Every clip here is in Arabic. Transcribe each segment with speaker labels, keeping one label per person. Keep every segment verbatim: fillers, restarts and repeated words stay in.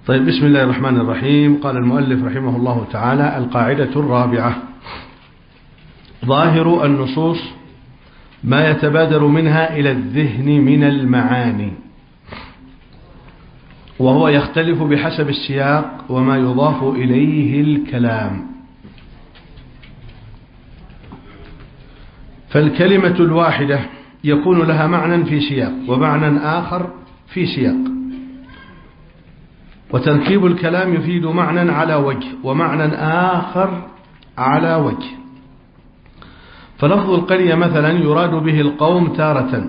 Speaker 1: طيب، بسم الله الرحمن الرحيم. قال المؤلف رحمه الله تعالى: القاعدة الرابعة: ظاهر النصوص ما يتبادر منها إلى الذهن من المعاني، وهو يختلف بحسب السياق وما يضاف إليه الكلام. فالكلمة الواحدة يكون لها معنى في سياق ومعنى آخر في سياق، وتركيب الكلام يفيد معنى على وجه ومعنى آخر على وجه. فلفظ القرية مثلا يراد به القوم تارة،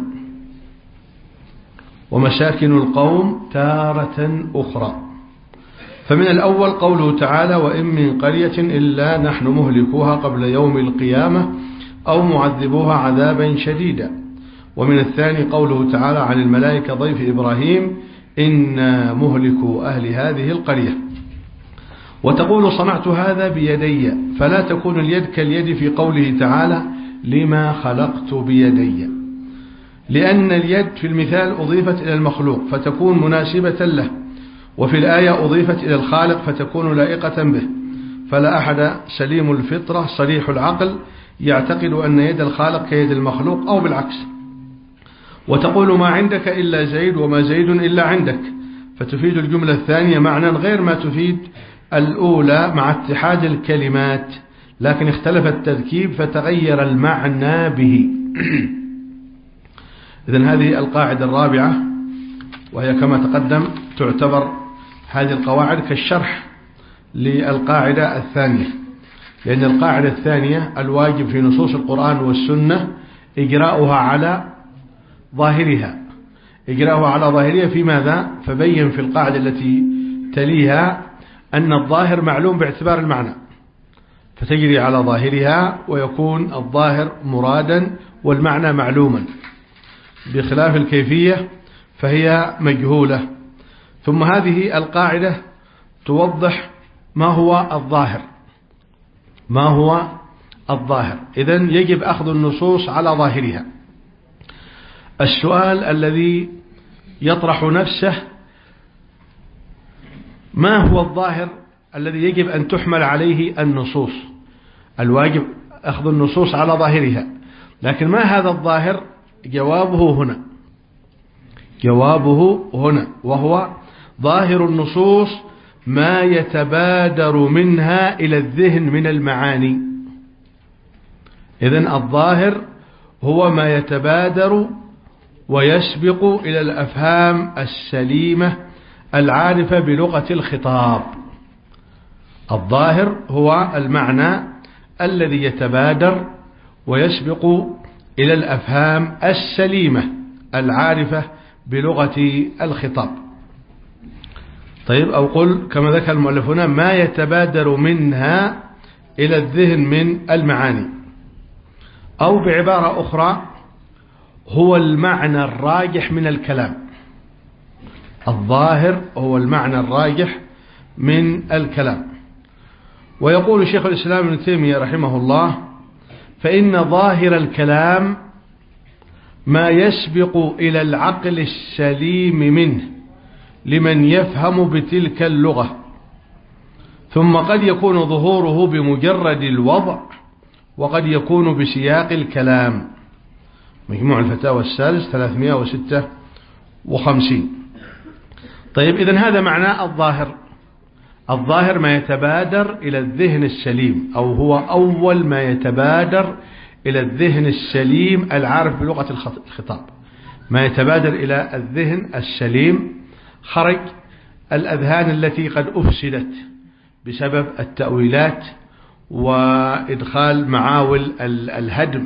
Speaker 1: ومساكن القوم تارة أخرى. فمن الأول قوله تعالى: وإن من قرية إلا نحن مهلكوها قبل يوم القيامة أو معذبوها عذابا شديدا. ومن الثاني قوله تعالى عن الملائكة ضيف إبراهيم: إنا مهلكوا أهل هذه القرية. وتقول: صنعت هذا بيدي، فلا تكون اليد كاليد في قوله تعالى: لما خلقت بيدي، لأن اليد في المثال أضيفت إلى المخلوق فتكون مناسبة له، وفي الآية أضيفت إلى الخالق فتكون لائقة به. فلا أحد سليم الفطرة صريح العقل يعتقد أن يد الخالق كيد المخلوق أو بالعكس. وتقول: ما عندك إلا زيد وما زيد إلا عندك، فتفيد الجملة الثانية معنى غير ما تفيد الأولى مع اتحاد الكلمات، لكن اختلف التركيب فتغير المعنى به. إذن هذه القاعدة الرابعة، وهي كما تقدم تعتبر هذه القواعد كالشرح للقاعدة الثانية، لأن القاعدة الثانية الواجب في نصوص القرآن والسنة إجراؤها على ظاهرها إجراؤها على ظاهرها في ماذا؟ فبين في القاعدة التي تليها أن الظاهر معلوم باعتبار المعنى، فتجري على ظاهرها ويكون الظاهر مرادا والمعنى معلوما، بخلاف الكيفية فهي مجهولة. ثم هذه القاعدة توضح ما هو الظاهر ما هو الظاهر إذن يجب أخذ النصوص على ظاهرها. السؤال الذي يطرح نفسه: ما هو الظاهر الذي يجب أن تحمل عليه النصوص؟ الواجب أخذ النصوص على ظاهرها، لكن ما هذا الظاهر؟ جوابه هنا جوابه هنا وهو: ظاهر النصوص ما يتبادر منها إلى الذهن من المعاني. إذن الظاهر هو ما يتبادر ويسبق إلى الأفهام السليمة العارفة بلغة الخطاب. الظاهر هو المعنى الذي يتبادر ويسبق إلى الأفهام السليمة العارفة بلغة الخطاب. طيب، أو قل كما ذكر المؤلف هنا: ما يتبادر منها إلى الذهن من المعاني، أو بعبارة أخرى هو المعنى الراجح من الكلام. الظاهر هو المعنى الراجح من الكلام. ويقول شيخ الإسلام ابن تيمية رحمه الله: فإن ظاهر الكلام ما يسبق إلى العقل السليم منه لمن يفهم بتلك اللغة، ثم قد يكون ظهوره بمجرد الوضع، وقد يكون بسياق الكلام. مجموع الفتاوى السادس ثلاثمائة وستة وخمسين. طيب، إذن هذا معنى الظاهر. الظاهر ما يتبادر إلى الذهن السليم، أو هو أول ما يتبادر إلى الذهن السليم العارف بلغة الخطاب. ما يتبادر إلى الذهن السليم خرج الأذهان التي قد أفسدت بسبب التأويلات وإدخال معاول الهدم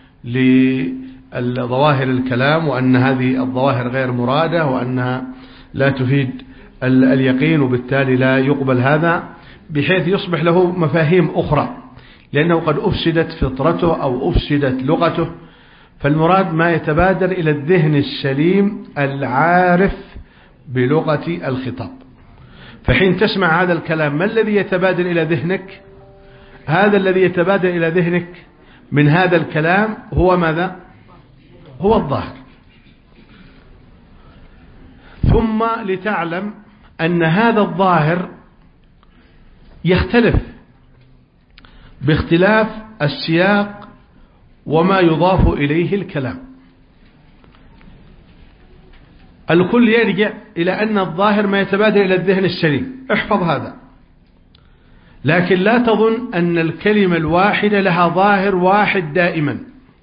Speaker 1: لظواهر الكلام، وأن هذه الظواهر غير مرادة وأنها لا تفيد اليقين، وبالتالي لا يقبل هذا، بحيث يصبح له مفاهيم أخرى لأنه قد أفسدت فطرته أو أفسدت لغته. فالمراد ما يتبادر إلى الذهن السليم العارف بلغة الخطاب. فحين تسمع هذا الكلام، ما الذي يتبادر إلى ذهنك؟ هذا الذي يتبادر إلى ذهنك من هذا الكلام هو ماذا؟ هو الظاهر. ثم لتعلم أن هذا الظاهر يختلف باختلاف السياق وما يضاف إليه الكلام. الكل يرجع إلى أن الظاهر ما يتبادر إلى الذهن السليم، احفظ هذا. لكن لا تظن أن الكلمة الواحدة لها ظاهر واحد دائما،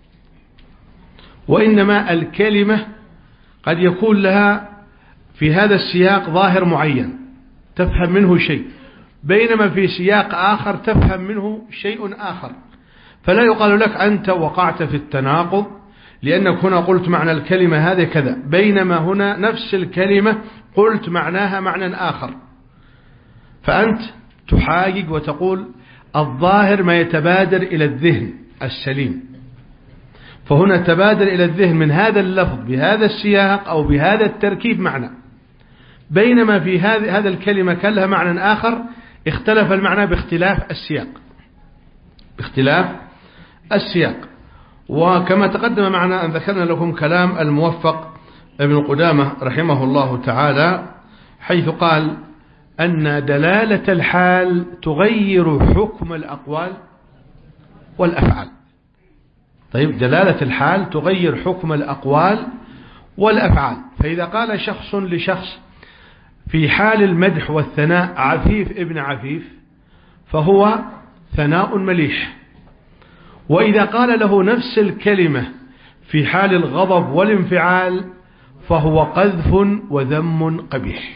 Speaker 1: وإنما الكلمة قد يكون لها في هذا السياق ظاهر معين تفهم منه شيء، بينما في سياق آخر تفهم منه شيء آخر. فلا يقال لك أنت وقعت في التناقض لأنك هنا قلت معنى الكلمة هذا كذا، بينما هنا نفس الكلمة قلت معناها معنى آخر. فأنت تحاجج وتقول الظاهر ما يتبادر إلى الذهن السليم، فهنا تبادر إلى الذهن من هذا اللفظ بهذا السياق أو بهذا التركيب معنى، بينما في هذه هذا الكلمة كان لها معنى آخر اختلف المعنى باختلاف السياق باختلاف السياق. وكما تقدم معنا أن ذكرنا لكم كلام الموفق ابن قدامة رحمه الله تعالى، حيث قال أن دلالة الحال تغير حكم الأقوال والأفعال. طيب، دلالة الحال تغير حكم الأقوال والأفعال. فإذا قال شخص لشخص في حال المدح والثناء عفيف ابن عفيف فهو ثناء مليح، وإذا قال له نفس الكلمة في حال الغضب والانفعال فهو قذف وذم قبيح،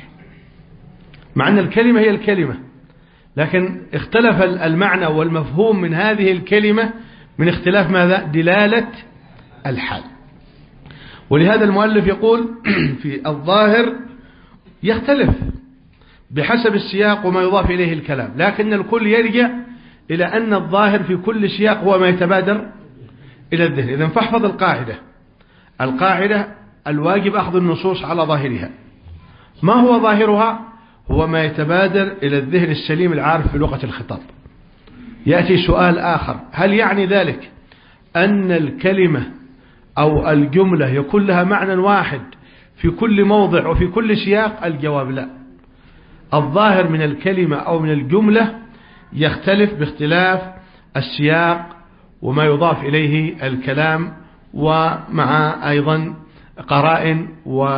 Speaker 1: مع أن الكلمة هي الكلمة، لكن اختلف المعنى والمفهوم من هذه الكلمة من اختلاف ماذا؟ دلالة الحال. ولهذا المؤلف يقول في الظاهر يختلف بحسب السياق وما يضاف إليه الكلام، لكن الكل يرجع إلى أن الظاهر في كل سياق هو ما يتبادر إلى الذهن. إذن فاحفظ القاعدة القاعدة الواجب أخذ النصوص على ظاهرها. ما هو ظاهرها؟ هو ما يتبادر إلى الذهن السليم العارف بلغة الخطاب. يأتي سؤال آخر، هل يعني ذلك أن الكلمة أو الجملة يكون لها معنى واحد في كل موضع وفي كل سياق؟ الجواب لا. الظاهر من الكلمة أو من الجملة يختلف باختلاف السياق وما يضاف إليه الكلام، ومع أيضا قرائن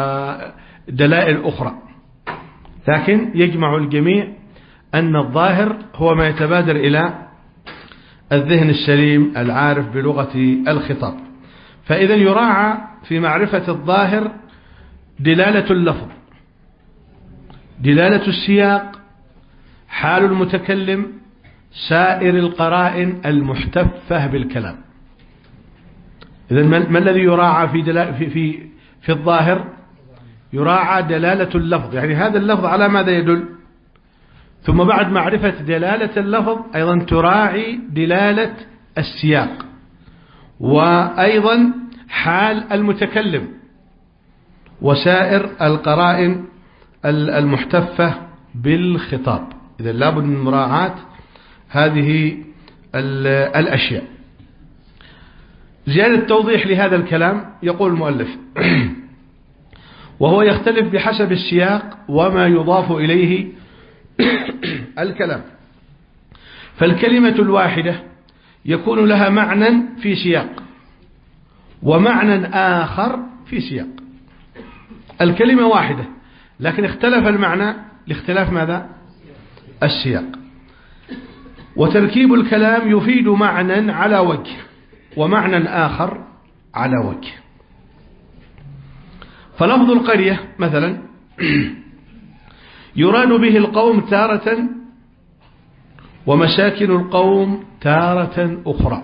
Speaker 1: ودلائل أخرى، لكن يجمع الجميع أن الظاهر هو ما يتبادر إلى الذهن السليم العارف بلغة الخطاب. فإذا يراعى في معرفة الظاهر دلالة اللفظ، دلالة السياق، حال المتكلم، سائر القرائن المحتفة بالكلام. إذن ما الذي يراعى في, في, في, في الظاهر؟ يراعى دلالة اللفظ، يعني هذا اللفظ على ماذا يدل؟ ثم بعد معرفة دلالة اللفظ أيضا تراعي دلالة السياق، وأيضا حال المتكلم، وسائر القرائن المحتفة بالخطاب. إذا لابد من مراعاة هذه الأشياء. زيادة توضيح لهذا الكلام يقول المؤلف وهو يختلف بحسب السياق وما يضاف إليه الكلام. فالكلمة الواحدة يكون لها معنى في سياق ومعنى آخر في سياق. الكلمة واحدة لكن اختلف المعنى لاختلاف ماذا؟ السياق. وتركيب الكلام يفيد معنى على وجه ومعنى آخر على وجه. فلفظ القرية مثلا يراد به القوم تارة ومساكن القوم تارة أخرى.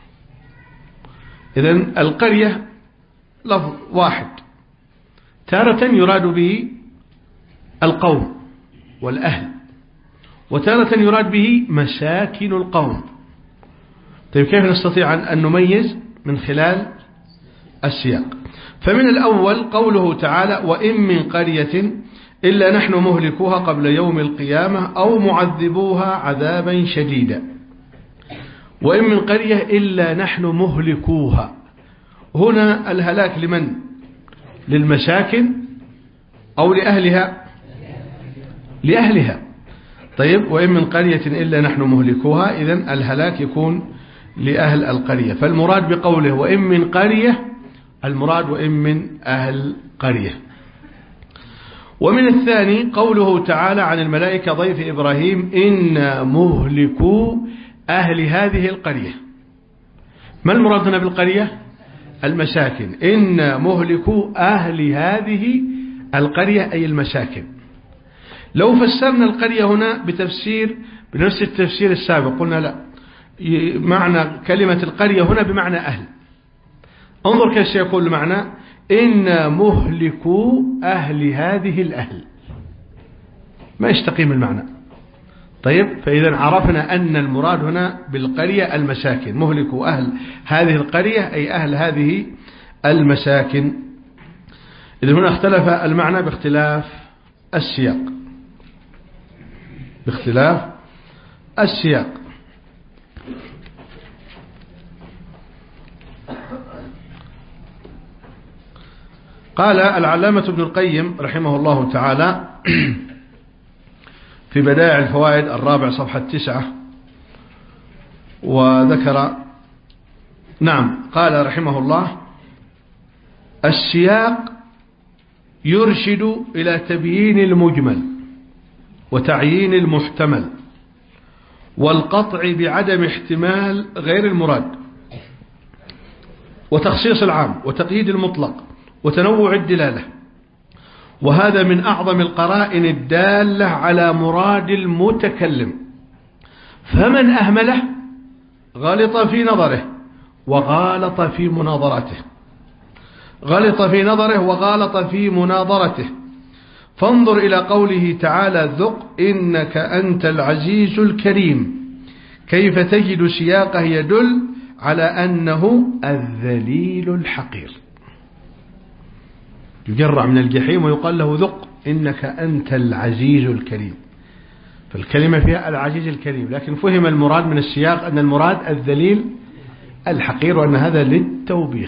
Speaker 1: إذن القرية لفظ واحد، تارة يراد به القوم والأهل، وتارة يراد به مساكن القوم. طيب، كيف نستطيع أن نميز؟ من خلال السياق. فمن الأول قوله تعالى وإن من قرية إلا نحن مهلكوها قبل يوم القيامة أو معذبوها عذابا شديدا. وإن من قرية إلا نحن مهلكوها، هنا الهلاك لمن؟ للمساكن أو لأهلها؟ لأهلها. طيب وإن من قرية إلا نحن مهلكوها، إذن الهلاك يكون لأهل القرية. فالمراد بقوله وإن من قرية المراد وإن من أهل قرية. ومن الثاني قوله تعالى عن الملائكة ضيف إبراهيم إنا مهلكو أهل هذه القرية. ما المراد هنا بالقرية؟ المساكن. إنا مهلكو أهل هذه القرية أي المساكن. لو فسرنا القرية هنا بتفسير بنفس التفسير السابق قلنا لا، معنى كلمة القرية هنا بمعنى أهل. انظر كيف سيكون المعنى إنا مهلكو أهل هذه الأهل، ما يستقيم المعنى. طيب فإذا عرفنا أن المراد هنا بالقرية المساكن، مهلكو أهل هذه القرية أي أهل هذه المساكن. إذا هنا اختلف المعنى باختلاف السياق، باختلاف السياق. قال العلامة ابن القيم رحمه الله تعالى في بدائع الفوائد الرابع صفحة تسعة، وذكر نعم قال رحمه الله السياق يرشد إلى تبيين المجمل وتعيين المحتمل والقطع بعدم احتمال غير المراد وتخصيص العام وتقييد المطلق وتنوع الدلالة، وهذا من أعظم القرائن الدالة على مراد المتكلم. فمن أهمله غلط في نظره وغالط في مناظرته، غلط في نظره وغالط في مناظرته. فانظر إلى قوله تعالى ذق إنك أنت العزيز الكريم، كيف تجد سياقه يدل على أنه الذليل الحقير، يجرع من الجحيم ويقال له ذق إنك أنت العزيز الكريم. فالكلمة فيها العزيز الكريم، لكن فهم المراد من السياق أن المراد الذليل الحقير، وأن هذا للتوبيخ.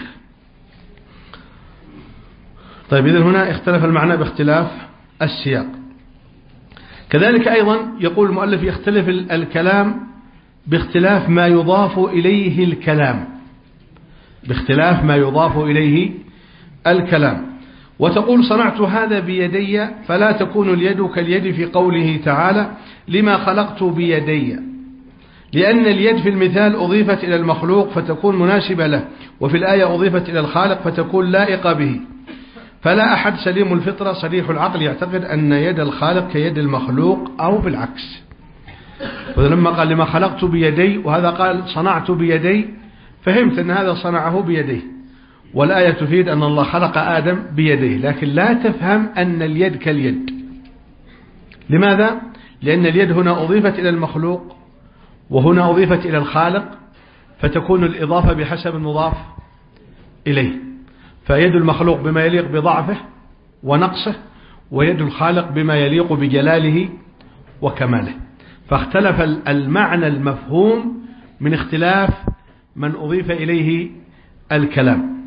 Speaker 1: طيب إذن هنا اختلف المعنى باختلاف السياق. كذلك أيضا يقول المؤلف يختلف الكلام باختلاف ما يضاف إليه الكلام، باختلاف ما يضاف إليه الكلام. وتقول صنعت هذا بيدي، فلا تكون اليد كاليد في قوله تعالى لما خلقت بيدي، لأن اليد في المثال أضيفت إلى المخلوق فتكون مناسبة له، وفي الآية أضيفت إلى الخالق فتكون لائقة به. فلا أحد سليم الفطرة صريح العقل يعتقد أن يد الخالق كيد المخلوق أو بالعكس. ولما قال لما خلقت بيدي وهذا قال صنعت بيدي، فهمت أن هذا صنعه بيديه، والآية تفيد أن الله خلق آدم بيديه، لكن لا تفهم أن اليد كاليد. لماذا؟ لأن اليد هنا أضيفت إلى المخلوق وهنا أضيفت إلى الخالق، فتكون الإضافة بحسب المضاف إليه. فيد المخلوق بما يليق بضعفه ونقصه، ويد الخالق بما يليق بجلاله وكماله. فاختلف المعنى المفهوم من اختلاف من أضيف إليه الكلام.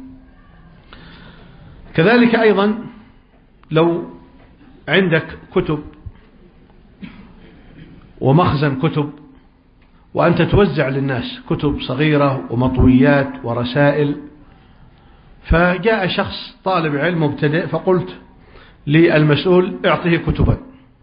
Speaker 1: كذلك أيضا لو عندك كتب ومخزن كتب وأنت توزع للناس كتب صغيرة ومطويات ورسائل، فجاء شخص طالب علم مبتدئ فقلت للمسؤول اعطيه كتبا،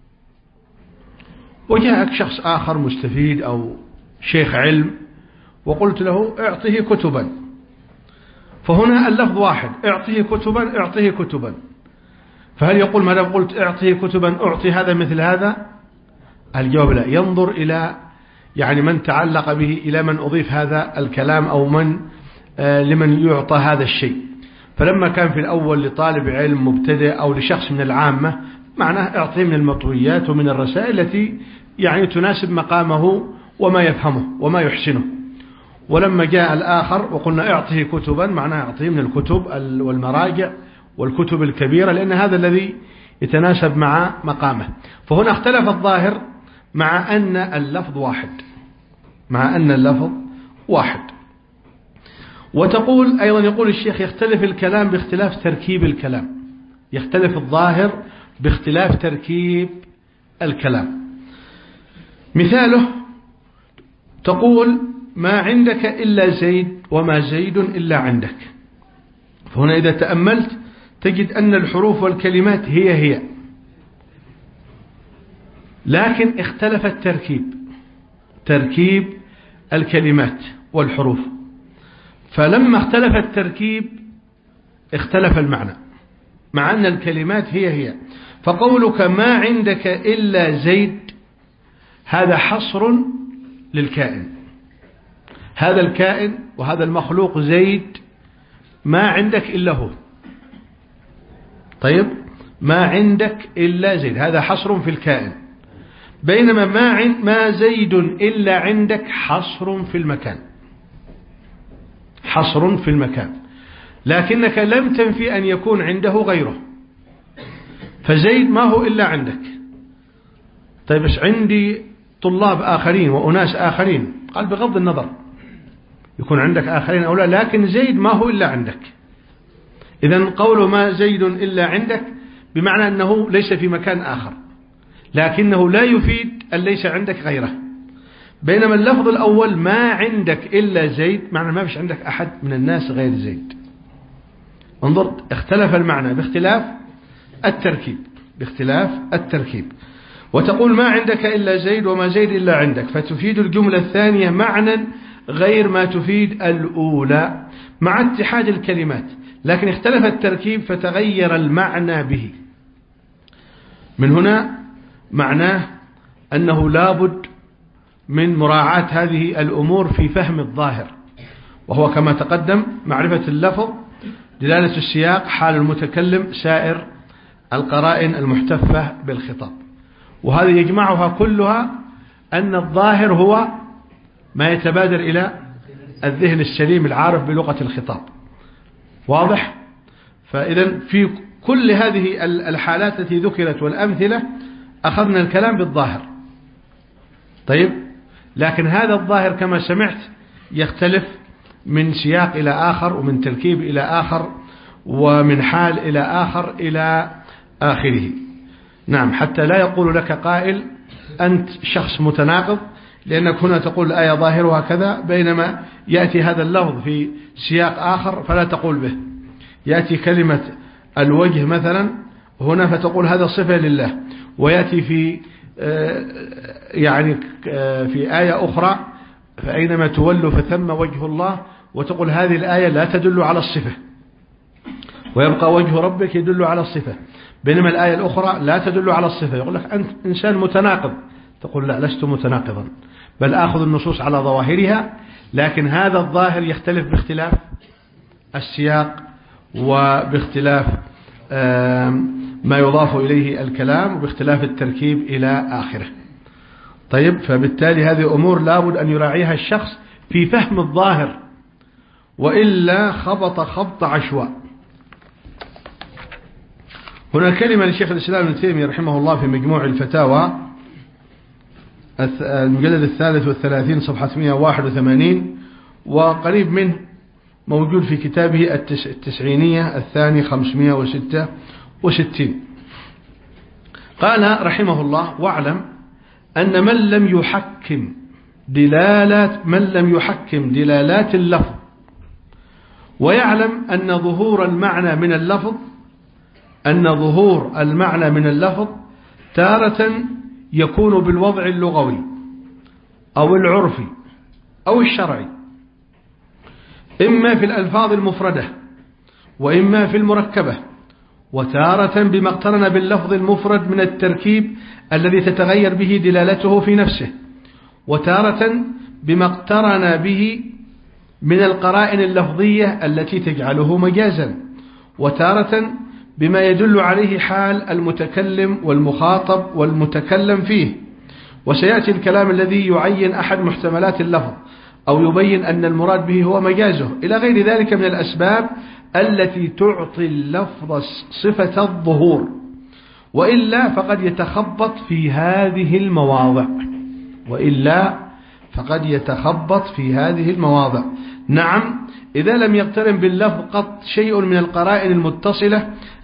Speaker 1: وجاءك شخص آخر مستفيد أو شيخ علم وقلت له اعطيه كتبا، فهنا اللفظ واحد اعطيه كتبا اعطيه كتبا. فهل يقول ما دام قلت اعطيه كتبا أعطي هذا مثل هذا؟ الجواب لا، ينظر إلى يعني من تعلق به، إلى من أضيف هذا الكلام أو من آه لمن يعطى هذا الشيء. فلما كان في الأول لطالب علم مبتدئ أو لشخص من العامة معناه اعطيه من المطويات ومن الرسائل التي يعني تناسب مقامه وما يفهمه وما يحسنه. ولما جاء الآخر وقلنا اعطيه كتبا معناه اعطيه من الكتب والمراجع والكتب الكبيرة، لأن هذا الذي يتناسب مع مقامه. فهنا اختلف الظاهر مع أن اللفظ واحد، مع أن اللفظ واحد. وتقول أيضا يقول الشيخ يختلف الكلام باختلاف تركيب الكلام، يختلف الظاهر باختلاف تركيب الكلام. مثاله تقول ما عندك إلا زيد وما زيد إلا عندك. فهنا إذا تأملت تجد أن الحروف والكلمات هي هي، لكن اختلف التركيب، تركيب الكلمات والحروف. فلما اختلف التركيب اختلف المعنى، مع أن الكلمات هي هي. فقولك ما عندك إلا زيد هذا حصر للكائن، هذا الكائن وهذا المخلوق زيد ما عندك إلا هو. طيب ما عندك إلا زيد هذا حصر في الكائن، بينما ما, عند ما زيد إلا عندك حصر في المكان، حصر في المكان، لكنك لم تنفي أن يكون عنده غيره. فزيد ما هو إلا عندك. طيب بس عندي طلاب آخرين وأناس آخرين، قال بغض النظر يكون عندك آخرين أو لا، لكن زيد ما هو إلا عندك. إذن قول ما زيد إلا عندك بمعنى أنه ليس في مكان آخر، لكنه لا يفيد أن ليس عندك غيره. بينما اللفظ الأول ما عندك إلا زيد معنى ما فيش عندك أحد من الناس غير زيد. انظر اختلف المعنى باختلاف التركيب، باختلاف التركيب. وتقول ما عندك إلا زيد وما زيد إلا عندك، فتفيد الجملة الثانية معنى غير ما تفيد الأولى مع اتحاد الكلمات، لكن اختلف التركيب فتغير المعنى به. من هنا معناه أنه لابد من مراعاة هذه الأمور في فهم الظاهر، وهو كما تقدم معرفة اللفظ، دلالة السياق، حال المتكلم، سائر القرائن المحتفة بالخطاب. وهذا يجمعها كلها أن الظاهر هو ما يتبادر إلى الذهن السليم العارف بلغة الخطاب. واضح؟ فإذا في كل هذه الحالات التي ذكرت والأمثلة أخذنا الكلام بالظاهر. طيب لكن هذا الظاهر كما سمعت يختلف من سياق إلى آخر، ومن تركيب إلى آخر، ومن حال إلى آخر إلى آخره. نعم، حتى لا يقول لك قائل أنت شخص متناقض، لأنك هنا تقول الآية ظاهرها كذا، بينما يأتي هذا اللفظ في سياق آخر فلا تقول به. يأتي كلمة الوجه مثلا هنا فتقول هذا صفة لله، ويأتي في يعني في آية أخرى فأينما تولوا فثم وجه الله، وتقول هذه الآية لا تدل على الصفة، ويبقى وجه ربك يدل على الصفة، بينما الآية الأخرى لا تدل على الصفة. يقول لك أنت إنسان متناقض، تقول لا، لست متناقضا، بل آخذ النصوص على ظواهرها، لكن هذا الظاهر يختلف باختلاف السياق وباختلاف ما يضاف إليه الكلام وباختلاف التركيب إلى آخره. طيب فبالتالي هذه أمور لابد أن يراعيها الشخص في فهم الظاهر، وإلا خبط خبط عشواء. هنا كلمة لشيخ الإسلام ابن تيمية رحمه الله في مجموع الفتاوى المجلد الثالث والثلاثين صفحة مئة وواحد وثمانين، وقريب منه موجود في كتابه التسعينية الثاني خمسمئة وستة وستين. قال رحمه الله: واعلم أن من لم يحكم دلالات من لم يحكم دلالات اللفظ، ويعلم أن ظهور المعنى من اللفظ أن ظهور المعنى من اللفظ تارة يكون بالوضع اللغوي أو العرفي أو الشرعي، إما في الألفاظ المفردة وإما في المركبة، وتارة بما اقترن باللفظ المفرد من التركيب الذي تتغير به دلالته في نفسه، وتارة بما اقترن به من القرائن اللفظية التي تجعله مجازا، وتارة بما يدل عليه حال المتكلم والمخاطب والمتكلم فيه. وسيأتي الكلام الذي يعين أحد محتملات اللفظ أو يبين أن المراد به هو مجازه، إلى غير ذلك من الأسباب التي تعطي اللفظ صفة الظهور، وإلا فقد يتخبط في هذه المواضع وإلا فقد يتخبط في هذه المواضع. نعم، إذا لم يقترن باللفظ قط شيء من القرائن المتصلة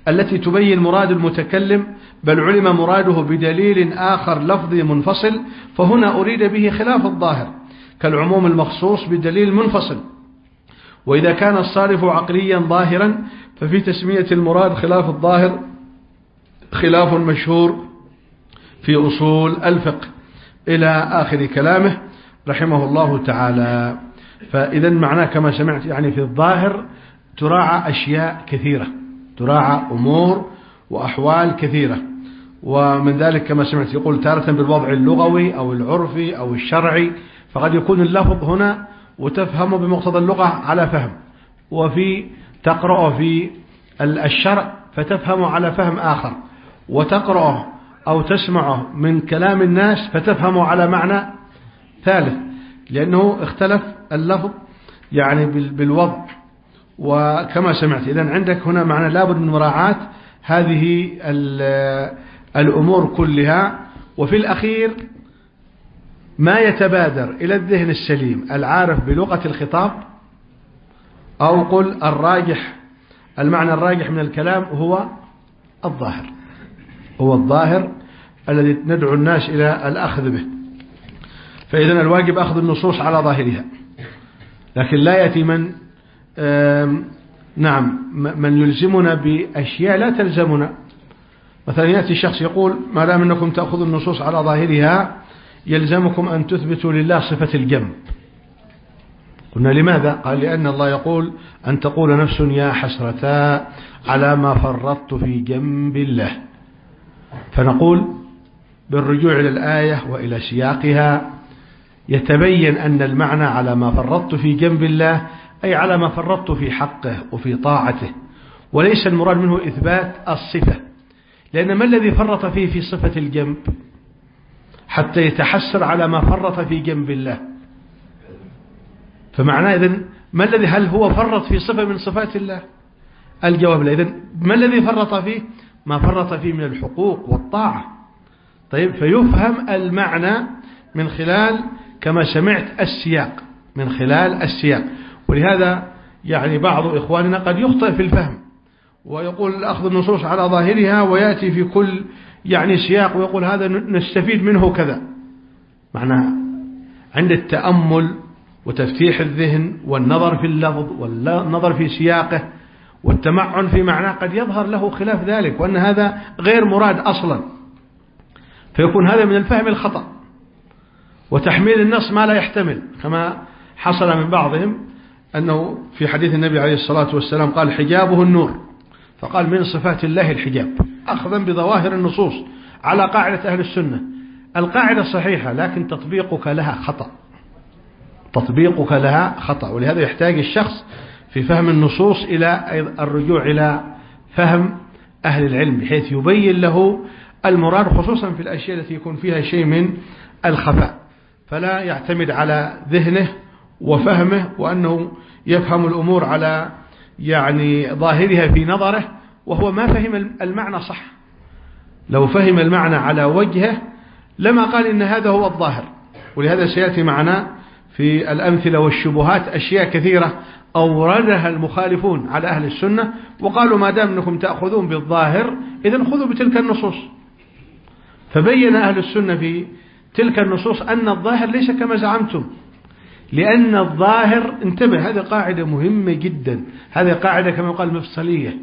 Speaker 1: التي تبين مراد المتكلم، بل علم مراده بدليل آخر لفظي منفصل، فهنا أريد به خلاف الظاهر كالعموم المخصوص بدليل منفصل. وإذا كان الصارف عقليا ظاهرا ففي تسمية المراد خلاف الظاهر خلاف مشهور في أصول الفقه، إلى آخر كلامه رحمه الله تعالى. فإذا معناه كما سمعت يعني في الظاهر تراعى أشياء كثيرة، تراعى أمور وأحوال كثيرة، ومن ذلك كما سمعت يقول تارة بالوضع اللغوي أو العرفي أو الشرعي، فقد يكون اللفظ هنا وتفهم بمقتضى اللغة على فهم، وفي تقرأ في الشرع فتفهم على فهم آخر، وتقرأ أو تسمعه من كلام الناس فتفهم على معنى ثالث، لأنه اختلف اللفظ يعني بالوضع. وكما سمعت إذن عندك هنا معنى لابد من مراعاة هذه الأمور كلها. وفي الأخير ما يتبادر إلى الذهن السليم العارف بلغة الخطاب، أو قل الراجح، المعنى الراجح من الكلام هو الظاهر، هو الظاهر الذي ندعو الناس إلى الأخذ به. فإذن الواجب أخذ النصوص على ظاهرها، لكن لا يأتي من نعم من يلزمنا بأشياء لا تلزمنا. مثلا يأتي شخص يقول ما دام أنكم تأخذوا النصوص على ظاهرها يلزمكم أن تثبتوا لله صفة الجنب. قلنا لماذا؟ قال لأن الله يقول أن تقول نفس يا حسرتا على ما فرطت في جنب الله. فنقول بالرجوع إلى الآية وإلى سياقها يتبين أن المعنى على ما فرطت في جنب الله أي على ما فرطت في حقه وفي طاعته، وليس المراد منه إثبات الصفة، لأن ما الذي فرط فيه في صفة الجنب حتى يتحسر على ما فرط في جنب الله؟ فمعناه إذن ما الذي هل هو فرط في صفة من صفات الله؟ الجواب لا. إذن ما الذي فرط فيه؟ ما فرط فيه من الحقوق والطاعة. طيب فيفهم المعنى من خلال كما سمعت السياق، من خلال السياق. ولهذا يعني بعض إخواننا قد يخطئ في الفهم ويقول أخذ النصوص على ظاهرها ويأتي في كل يعني سياق ويقول هذا نستفيد منه كذا. معناه عند التأمل وتفتيح الذهن والنظر في اللفظ والنظر في سياقه والتمعن في معناه قد يظهر له خلاف ذلك، وأن هذا غير مراد أصلا، فيكون هذا من الفهم الخطأ وتحميل النص ما لا يحتمل، كما حصل من بعضهم أنه في حديث النبي عليه الصلاة والسلام قال حجابه النور، فقال من صفات الله الحجاب، أخذا بظواهر النصوص على قاعدة أهل السنة. القاعدة صحيحة لكن تطبيقك لها خطأ، تطبيقك لها خطأ. ولهذا يحتاج الشخص في فهم النصوص إلى الرجوع إلى فهم أهل العلم بحيث يبين له المراد، خصوصا في الأشياء التي يكون فيها شيء من الخفاء، فلا يعتمد على ذهنه وفهمه وأنه يفهم الأمور على يعني ظاهرها في نظره وهو ما فهم المعنى صح. لو فهم المعنى على وجهه لما قال إن هذا هو الظاهر. ولهذا سيأتي معنا في الأمثلة والشبهات أشياء كثيرة أوردها المخالفون على أهل السنة وقالوا ما دام أنكم تأخذون بالظاهر إذن خذوا بتلك النصوص. فبين أهل السنة في تلك النصوص أن الظاهر ليس كما زعمتم، لأن الظاهر، انتبه هذه قاعدة مهمة جدا، هذه قاعدة كما يقال مفصلية.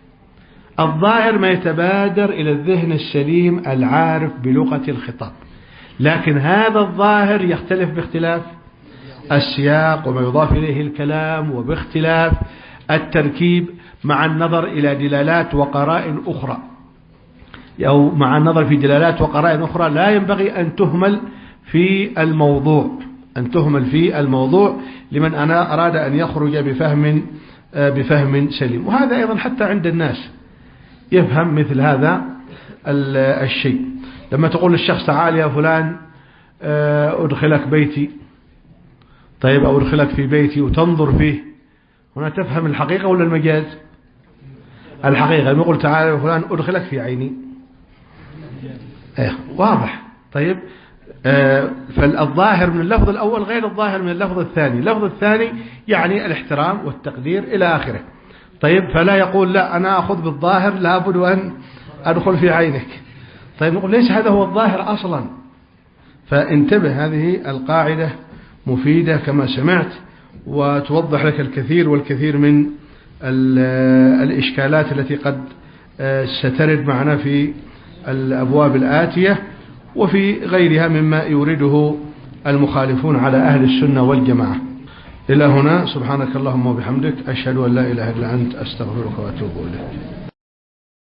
Speaker 1: الظاهر ما يتبادر إلى الذهن السليم العارف بلغة الخطاب، لكن هذا الظاهر يختلف باختلاف السياق وما يضاف إليه الكلام وباختلاف التركيب مع النظر إلى دلالات وقرائن أخرى، أو مع النظر في دلالات وقرائن أخرى لا ينبغي أن تهمل في الموضوع، أن تهمل في الموضوع لمن أنا أراد أن يخرج بفهم بفهم سليم. وهذا أيضا حتى عند الناس يفهم مثل هذا الشيء. لما تقول للشخص تعال يا فلان أدخلك بيتي، طيب أو أدخلك في بيتي وتنظر فيه، هنا تفهم الحقيقة ولا المجاز؟ الحقيقة. لما يقول تعال يا فلان أدخلك في عيني، ايه واضح. طيب آه فالظاهر من اللفظ الأول غير الظاهر من اللفظ الثاني. اللفظ الثاني يعني الاحترام والتقدير إلى آخره. طيب فلا يقول لا أنا أخذ بالظاهر لابد أن أدخل في عينك. طيب نقول ليس هذا هو الظاهر أصلا. فانتبه، هذه القاعدة مفيدة كما سمعت، وتوضح لك الكثير والكثير من الإشكالات التي قد سترد معنا في الأبواب الآتية وفي غيرها مما يورده المخالفون على أهل السنة والجماعة. إلى هنا، سبحانك اللهم وبحمدك، أشهد أن لا إله إلا أنت، أستغفرك وأتوب إليك.